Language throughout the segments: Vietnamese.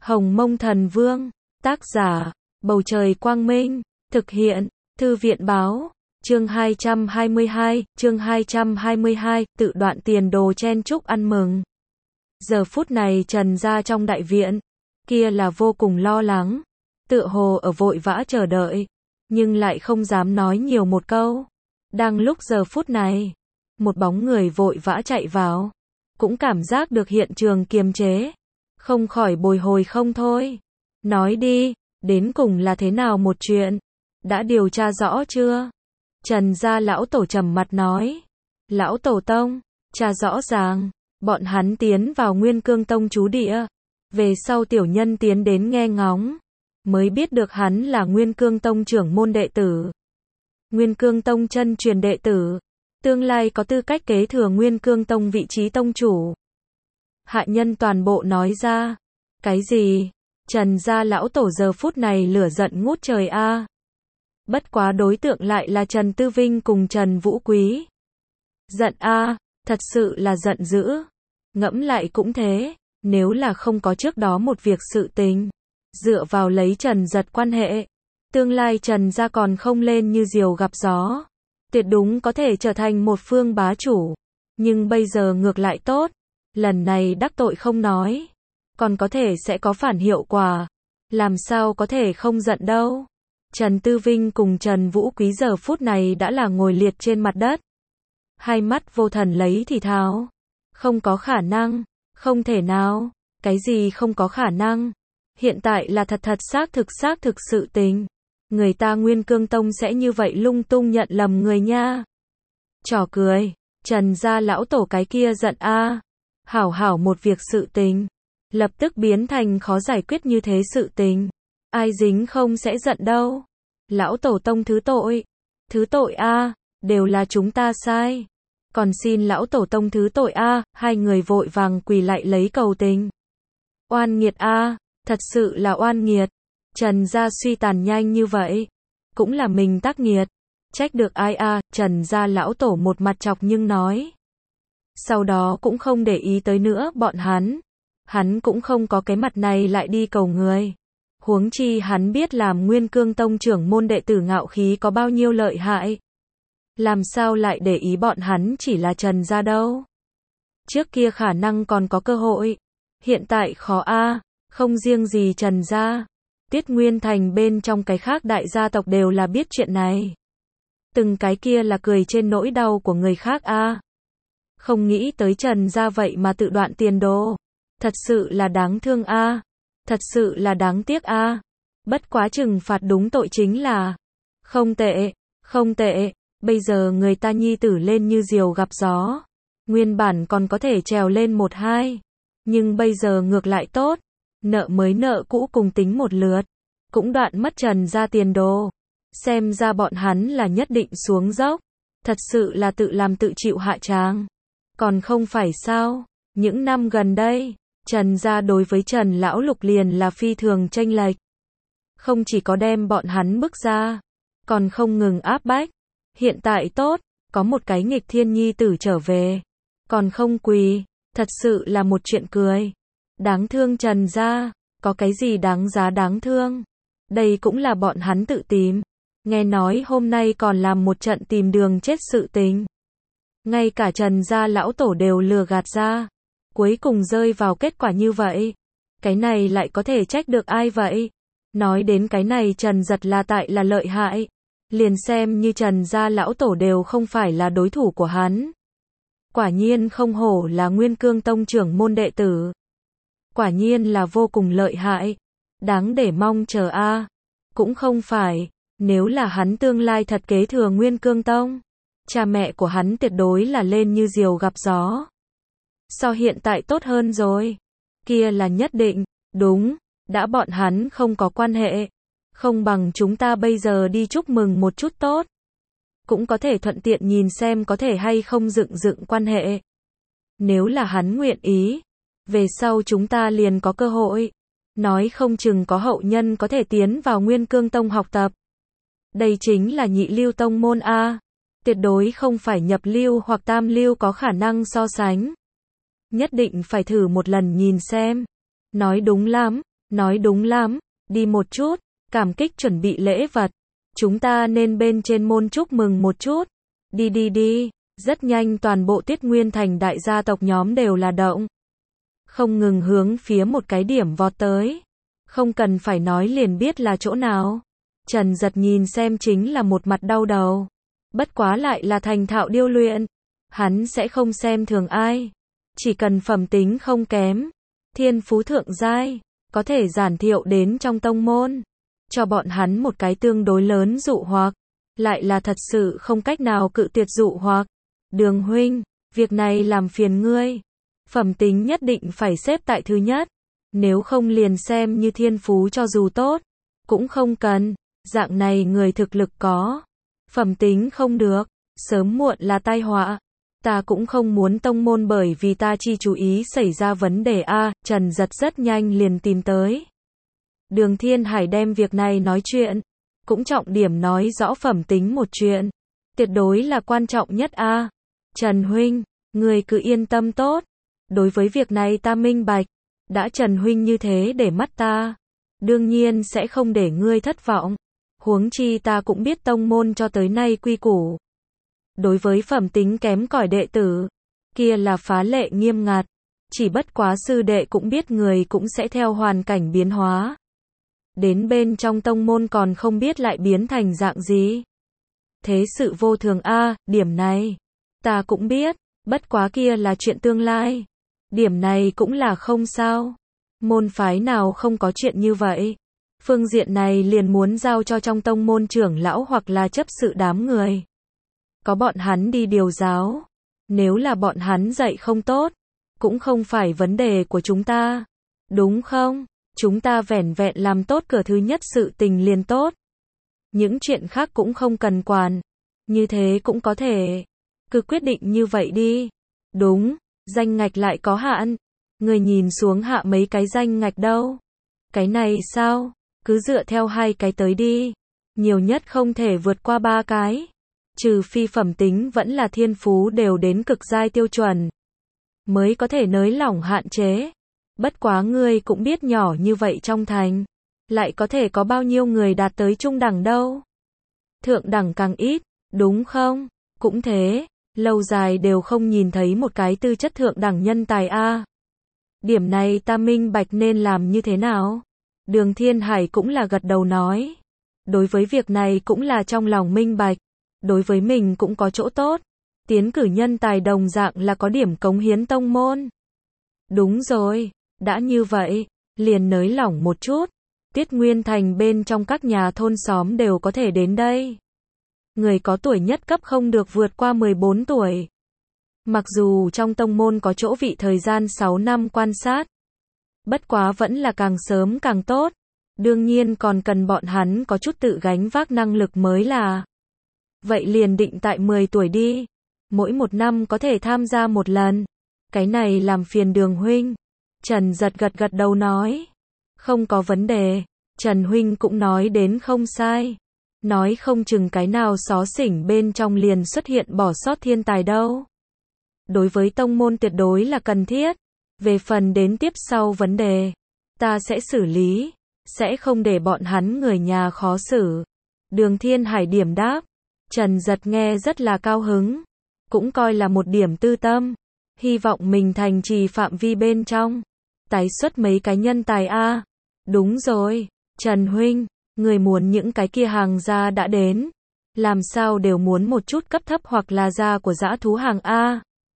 Hồng Mông Thần Vương, tác giả, Bầu Trời Quang Minh, thực hiện, Thư viện Báo, chương 222, tự đoạn tiền đồ chen chúc ăn mừng. Giờ phút này Trần gia trong đại viện, kia là vô cùng lo lắng, tựa hồ ở vội vã chờ đợi, nhưng lại không dám nói nhiều một câu. Đang lúc giờ phút này, một bóng người vội vã chạy vào, cũng cảm giác được hiện trường kiềm chế, không khỏi bồi hồi không thôi. Nói đi, đến cùng là thế nào một chuyện? Đã điều tra rõ chưa? Trần gia lão tổ trầm mặt nói. Lão tổ tông, tra rõ ràng, bọn hắn tiến vào Nguyên Cương Tông trú địa. Về sau tiểu nhân tiến đến nghe ngóng, mới biết được hắn là Nguyên Cương Tông trưởng môn đệ tử. Nguyên Cương Tông chân truyền đệ tử, tương lai có tư cách kế thừa Nguyên Cương Tông vị trí tông chủ. Hạ nhân toàn bộ nói ra. Cái gì? Trần gia lão tổ giờ phút này lửa giận ngút trời a. Bất quá đối tượng lại là Trần Tư Vinh cùng Trần Vũ Quý. Giận a, thật sự là giận dữ. Ngẫm lại cũng thế, nếu là không có trước đó một việc sự tình, dựa vào lấy Trần Giật quan hệ, tương lai Trần gia còn không lên như diều gặp gió, tuyệt đúng có thể trở thành một phương bá chủ. Nhưng bây giờ ngược lại tốt, lần này đắc tội không nói, còn có thể sẽ có phản hiệu quả, làm sao có thể không giận đâu. Trần Tư Vinh cùng Trần Vũ Quý giờ phút này đã là ngồi liệt trên mặt đất, hai mắt vô thần lấy thì thào. Không có khả năng, không thể nào, cái gì không có khả năng, hiện tại là thật xác thực sự tình, người ta Nguyên Cương Tông sẽ như vậy lung tung nhận lầm người nha. Trò cười, Trần gia lão tổ cái kia giận a, hảo một việc sự tình, lập tức biến thành khó giải quyết như thế sự tình, ai dính không sẽ giận đâu. Lão tổ tông thứ tội a, đều là chúng ta sai. Còn xin lão tổ tông thứ tội a, hai người vội vàng quỳ lại lấy cầu tình. Oan nghiệt a, thật sự là oan nghiệt. Trần gia suy tàn nhanh như vậy, cũng là mình tác nghiệt, trách được ai a? Trần gia lão tổ một mặt chọc nhưng nói. Sau đó cũng không để ý tới nữa bọn hắn cũng không có cái mặt này lại đi cầu người. Huống chi hắn biết làm Nguyên Cương Tông trưởng môn đệ tử ngạo khí có bao nhiêu lợi hại. Làm sao lại để ý bọn hắn chỉ là Trần gia đâu. Trước kia khả năng còn có cơ hội, hiện tại khó a. Không riêng gì Trần gia, Tiết Nguyên Thành bên trong cái khác đại gia tộc đều là biết chuyện này. Từng cái kia là cười trên nỗi đau của người khác a. Không nghĩ tới Trần gia vậy mà tự đoạn tiền đồ, thật sự là đáng thương a, thật sự là đáng tiếc a. Bất quá trừng phạt đúng tội chính là không tệ. Bây giờ người ta nhi tử lên như diều gặp gió, nguyên bản còn có thể trèo lên một hai, nhưng bây giờ ngược lại tốt, nợ mới nợ cũ cùng tính một lượt, cũng đoạn mất Trần gia tiền đồ. Xem ra bọn hắn là nhất định xuống dốc, thật sự là tự làm tự chịu hạ tràng. Còn không phải sao, những năm gần đây, Trần gia đối với Trần lão lục liền là phi thường chênh lệch. Không chỉ có đem bọn hắn bức ra, còn không ngừng áp bách. Hiện tại tốt, có một cái nghịch thiên nhi tử trở về, còn không quỳ, thật sự là một chuyện cười. Đáng thương Trần gia, có cái gì đáng giá đáng thương. Đây cũng là bọn hắn tự tìm. Nghe nói hôm nay còn làm một trận tìm đường chết sự tình. Ngay cả Trần gia lão tổ đều lừa gạt ra, cuối cùng rơi vào kết quả như vậy. Cái này lại có thể trách được ai vậy? Nói đến cái này Trần Giật là tại là lợi hại. Liền xem như Trần gia lão tổ đều không phải là đối thủ của hắn. Quả nhiên không hổ là Nguyên Cương Tông trưởng môn đệ tử. Quả nhiên là vô cùng lợi hại. Đáng để mong chờ a. Cũng không phải, nếu là hắn tương lai thật kế thừa Nguyên Cương Tông, cha mẹ của hắn tuyệt đối là lên như diều gặp gió. So hiện tại tốt hơn rồi. Kia là nhất định, đúng, đã bọn hắn không có quan hệ. Không bằng chúng ta bây giờ đi chúc mừng một chút tốt. Cũng có thể thuận tiện nhìn xem có thể hay không dựng quan hệ. Nếu là hắn nguyện ý, về sau chúng ta liền có cơ hội. Nói không chừng có hậu nhân có thể tiến vào Nguyên Cương Tông học tập. Đây chính là nhị lưu tông môn a, tuyệt đối không phải nhập lưu hoặc tam lưu có khả năng so sánh. Nhất định phải thử một lần nhìn xem. Nói đúng lắm. Nói đúng lắm, đi một chút, cảm kích chuẩn bị lễ vật. Chúng ta nên bên trên môn chúc mừng một chút. Đi đi đi, rất nhanh toàn bộ Tuyết Nguyên Thành đại gia tộc nhóm đều là động. Không ngừng hướng phía một cái điểm vọt tới. Không cần phải nói liền biết là chỗ nào. Trần Giật nhìn xem chính là một mặt đau đầu. Bất quá lại là thành thạo điêu luyện. Hắn sẽ không xem thường ai. Chỉ cần phẩm tính không kém. Thiên phú thượng giai. Có thể giản thiệu đến trong tông môn. Cho bọn hắn một cái tương đối lớn dụ hoặc. Lại là thật sự không cách nào cự tuyệt dụ hoặc. Đường huynh, việc này làm phiền ngươi. Phẩm tính nhất định phải xếp tại thứ nhất. Nếu không liền xem như thiên phú cho dù tốt. Cũng không cần. Dạng này người thực lực có. Phẩm tính không được. Sớm muộn là tai họa. Ta cũng không muốn tông môn bởi vì ta chi chú ý xảy ra vấn đề a. Trần Giật rất nhanh liền tìm tới. Đường Thiên Hải đem việc này nói chuyện. Cũng trọng điểm nói rõ phẩm tính một chuyện. Tuyệt đối là quan trọng nhất a. Trần huynh, người cứ yên tâm tốt. Đối với việc này ta minh bạch. Đã Trần huynh như thế để mắt ta. Đương nhiên sẽ không để ngươi thất vọng. Huống chi ta cũng biết tông môn cho tới nay quy củ. Đối với phẩm tính kém cỏi đệ tử, kia là phá lệ nghiêm ngặt. Chỉ bất quá sư đệ cũng biết người cũng sẽ theo hoàn cảnh biến hóa. Đến bên trong tông môn còn không biết lại biến thành dạng gì. Thế sự vô thường a, điểm này ta cũng biết, bất quá kia là chuyện tương lai. Điểm này cũng là không sao. Môn phái nào không có chuyện như vậy. Phương diện này liền muốn giao cho trong tông môn trưởng lão hoặc là chấp sự đám người. Có bọn hắn đi điều giáo. Nếu là bọn hắn dạy không tốt, cũng không phải vấn đề của chúng ta. Đúng không? Chúng ta vẻn vẹn làm tốt cửa thứ nhất sự tình liền tốt. Những chuyện khác cũng không cần quản. Như thế cũng có thể. Cứ quyết định như vậy đi. Đúng, danh ngạch lại có hạn. Người nhìn xuống hạ mấy cái danh ngạch đâu. Cái này sao? Cứ dựa theo 2 cái tới đi. Nhiều nhất không thể vượt qua 3 cái. Trừ phi phẩm tính vẫn là thiên phú đều đến cực giai tiêu chuẩn. Mới có thể nới lỏng hạn chế. Bất quá ngươi cũng biết nhỏ như vậy trong thành. Lại có thể có bao nhiêu người đạt tới trung đẳng đâu. Thượng đẳng càng ít, đúng không? Cũng thế, lâu dài đều không nhìn thấy một cái tư chất thượng đẳng nhân tài a. Điểm này ta minh bạch nên làm như thế nào? Đường Thiên Hải cũng là gật đầu nói. Đối với việc này cũng là trong lòng minh bạch. Đối với mình cũng có chỗ tốt. Tiến cử nhân tài đồng dạng là có điểm cống hiến tông môn. Đúng rồi, đã như vậy, liền nới lỏng một chút. Tuyết Nguyên Thành bên trong các nhà thôn xóm đều có thể đến đây. Người có tuổi nhất cấp không được vượt qua 14 tuổi. Mặc dù trong tông môn có chỗ vị thời gian 6 năm quan sát. Bất quá vẫn là càng sớm càng tốt. Đương nhiên còn cần bọn hắn có chút tự gánh vác năng lực mới là. Vậy liền định tại 10 tuổi đi. Mỗi một năm có thể tham gia một lần. Cái này làm phiền Đường huynh. Trần Giật gật gật đầu nói. Không có vấn đề. Trần huynh cũng nói đến không sai. Nói không chừng cái nào xó xỉnh bên trong liền xuất hiện bỏ sót thiên tài đâu. Đối với tông môn tuyệt đối là cần thiết. Về phần đến tiếp sau vấn đề, ta sẽ xử lý. Sẽ không để bọn hắn người nhà khó xử. Đường Thiên Hải điểm đáp. Trần Giật nghe rất là cao hứng. Cũng coi là một điểm tư tâm. Hy vọng mình thành trì phạm vi bên trong. Tái xuất mấy cái nhân tài a. Đúng rồi, Trần huynh, người muốn những cái kia hàng gia đã đến. Làm sao đều muốn một chút cấp thấp hoặc là da của dã thú hàng a.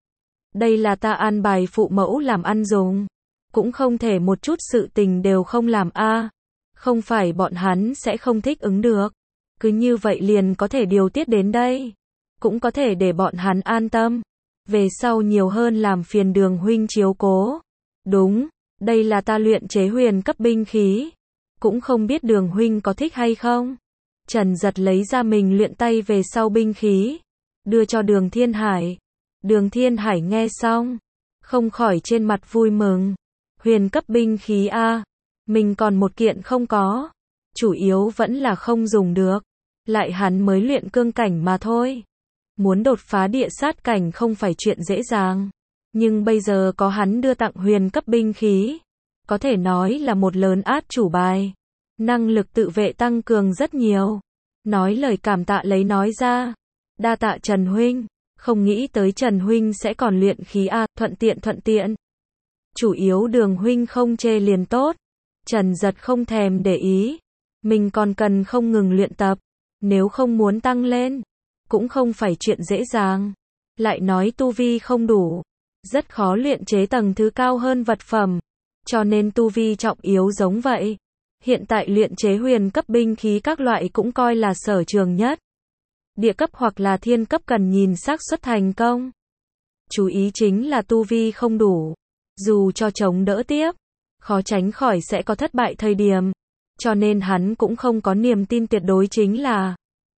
Đây là ta an bài phụ mẫu làm ăn dùng. Cũng không thể một chút sự tình đều không làm a. Không phải bọn hắn sẽ không thích ứng được. Cứ như vậy liền có thể điều tiết đến đây. Cũng có thể để bọn hắn an tâm. Về sau nhiều hơn làm phiền Đường huynh chiếu cố. Đúng, đây là ta luyện chế huyền cấp binh khí. Cũng không biết Đường huynh có thích hay không. Trần Giật lấy ra mình luyện tay về sau binh khí. Đưa cho Đường Thiên Hải. Đường Thiên Hải nghe xong. Không khỏi trên mặt vui mừng. Huyền cấp binh khí a. Mình còn một kiện không có. Chủ yếu vẫn là không dùng được. Lại hắn mới luyện cương cảnh mà thôi. Muốn đột phá địa sát cảnh không phải chuyện dễ dàng. Nhưng bây giờ có hắn đưa tặng huyền cấp binh khí. có thể nói là một lớn át chủ bài. Năng lực tự vệ tăng cường rất nhiều. Nói lời cảm tạ lấy nói ra. Đa tạ Trần huynh, không nghĩ tới Trần huynh sẽ còn luyện khí a, thuận tiện. Chủ yếu Đường huynh không chê liền tốt. Trần Giật không thèm để ý. Mình còn cần không ngừng luyện tập. Nếu không muốn tăng lên, cũng không phải chuyện dễ dàng. Lại nói tu vi không đủ, rất khó luyện chế tầng thứ cao hơn vật phẩm. Cho nên tu vi trọng yếu giống vậy. Hiện tại luyện chế huyền cấp binh khí các loại cũng coi là sở trường nhất. Địa cấp hoặc là thiên cấp cần nhìn xác suất thành công. Chú ý chính là tu vi không đủ. Dù cho chống đỡ tiếp, khó tránh khỏi sẽ có thất bại thời điểm. Cho nên hắn cũng không có niềm tin tuyệt đối chính là.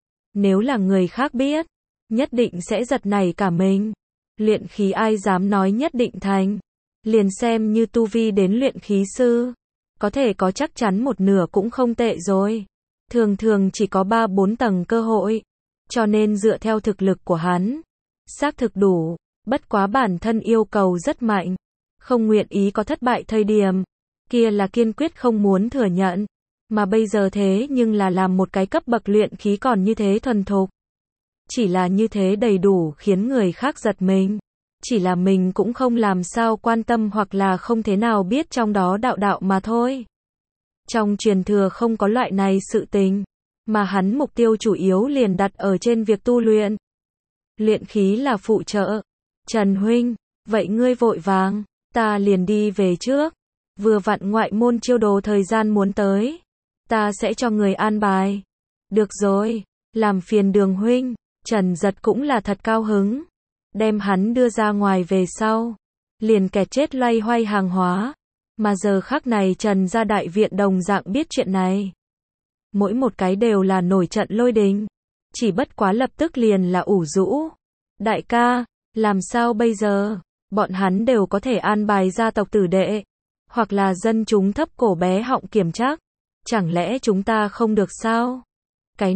Nếu là người khác biết, nhất định sẽ giật nảy cả mình. Luyện khí ai dám nói nhất định thành. Liền xem như tu vi đến luyện khí sư. Có thể có chắc chắn một nửa cũng không tệ rồi. Thường chỉ có 3-4 tầng cơ hội. Cho nên dựa theo thực lực của hắn, xác thực đủ. Bất quá bản thân yêu cầu rất mạnh. Không nguyện ý có thất bại thời điểm. Kia là kiên quyết không muốn thừa nhận. Mà bây giờ thế nhưng là làm một cái cấp bậc luyện khí còn như thế thuần thục. Chỉ là như thế đầy đủ khiến người khác giật mình. Chỉ là mình cũng không làm sao quan tâm hoặc là không thế nào biết trong đó đạo mà thôi. Trong truyền thừa không có loại này sự tình. Mà hắn mục tiêu chủ yếu liền đặt ở trên việc tu luyện. Luyện khí là phụ trợ. Trần huynh, vậy ngươi vội vàng, ta liền đi về trước. Vừa vặn ngoại môn chiêu đồ thời gian muốn tới. Ta sẽ cho người an bài. Được rồi, làm phiền Đường huynh. Trần Giật cũng là thật cao hứng. Đem hắn đưa ra ngoài về sau. Liền kẹt chết loay hoay hàng hóa. Mà giờ khắc này Trần gia đại viện đồng dạng biết chuyện này. Mỗi một cái đều là nổi trận lôi đình. Chỉ bất quá lập tức liền là ủ rũ. Đại ca, làm sao bây giờ? Bọn hắn đều có thể an bài gia tộc tử đệ. Hoặc là dân chúng thấp cổ bé họng kiểm trắc. Chẳng lẽ chúng ta không được sao? Cái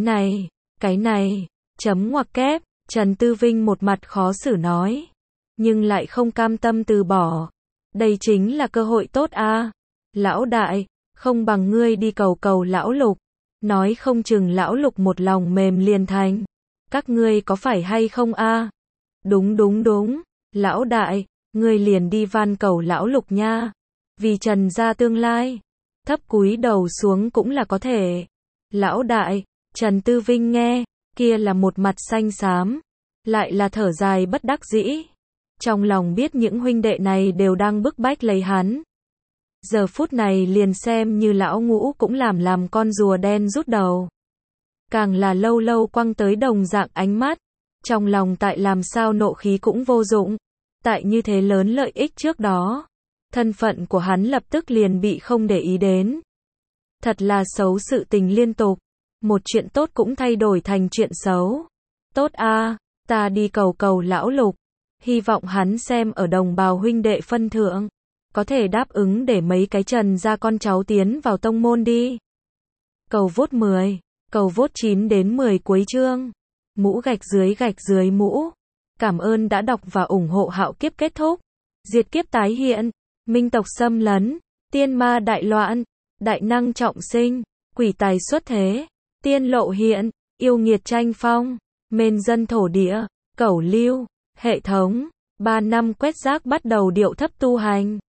này, chấm ngoặc kép, Trần Tư Vinh một mặt khó xử nói. Nhưng lại không cam tâm từ bỏ. Đây chính là cơ hội tốt a. Lão đại, không bằng ngươi đi cầu lão Lục. Nói không chừng lão Lục một lòng mềm liền thành. Các ngươi có phải hay không a? Đúng. Lão đại, ngươi liền đi van cầu lão Lục nha. Vì Trần gia tương lai. Thấp cúi đầu xuống cũng là có thể. Lão đại, Trần Tư Vinh nghe, kia là một mặt xanh xám. Lại là thở dài bất đắc dĩ. Trong lòng biết những huynh đệ này đều đang bức bách lấy hắn. Giờ phút này liền xem như lão Ngũ cũng làm con rùa đen rút đầu. Càng là lâu quăng tới đồng dạng ánh mắt. Trong lòng tại làm sao nộ khí cũng vô dụng. Tại như thế lớn lợi ích trước đó. Thân phận của hắn lập tức liền bị không để ý đến. Thật là xấu sự tình liên tục. Một chuyện tốt cũng thay đổi thành chuyện xấu. Tốt a, ta đi cầu lão Lục. Hy vọng hắn xem ở đồng bào huynh đệ phân thượng. Có thể đáp ứng để mấy cái Trần gia con cháu tiến vào tông môn đi. Cầu vốt 10, cầu vốt 9 đến 10 cuối chương. Mũ gạch dưới mũ. Cảm ơn đã đọc và ủng hộ Hạo Kiếp kết thúc. Diệt kiếp tái hiện. Minh tộc xâm lấn. Tiên ma đại loạn. Đại năng trọng sinh. Quỷ tài xuất thế. Tiên lộ hiện. Yêu nghiệt tranh phong. Mên dân thổ địa. Cẩu lưu. Hệ thống. 3 năm quét rác bắt đầu điệu thấp tu hành.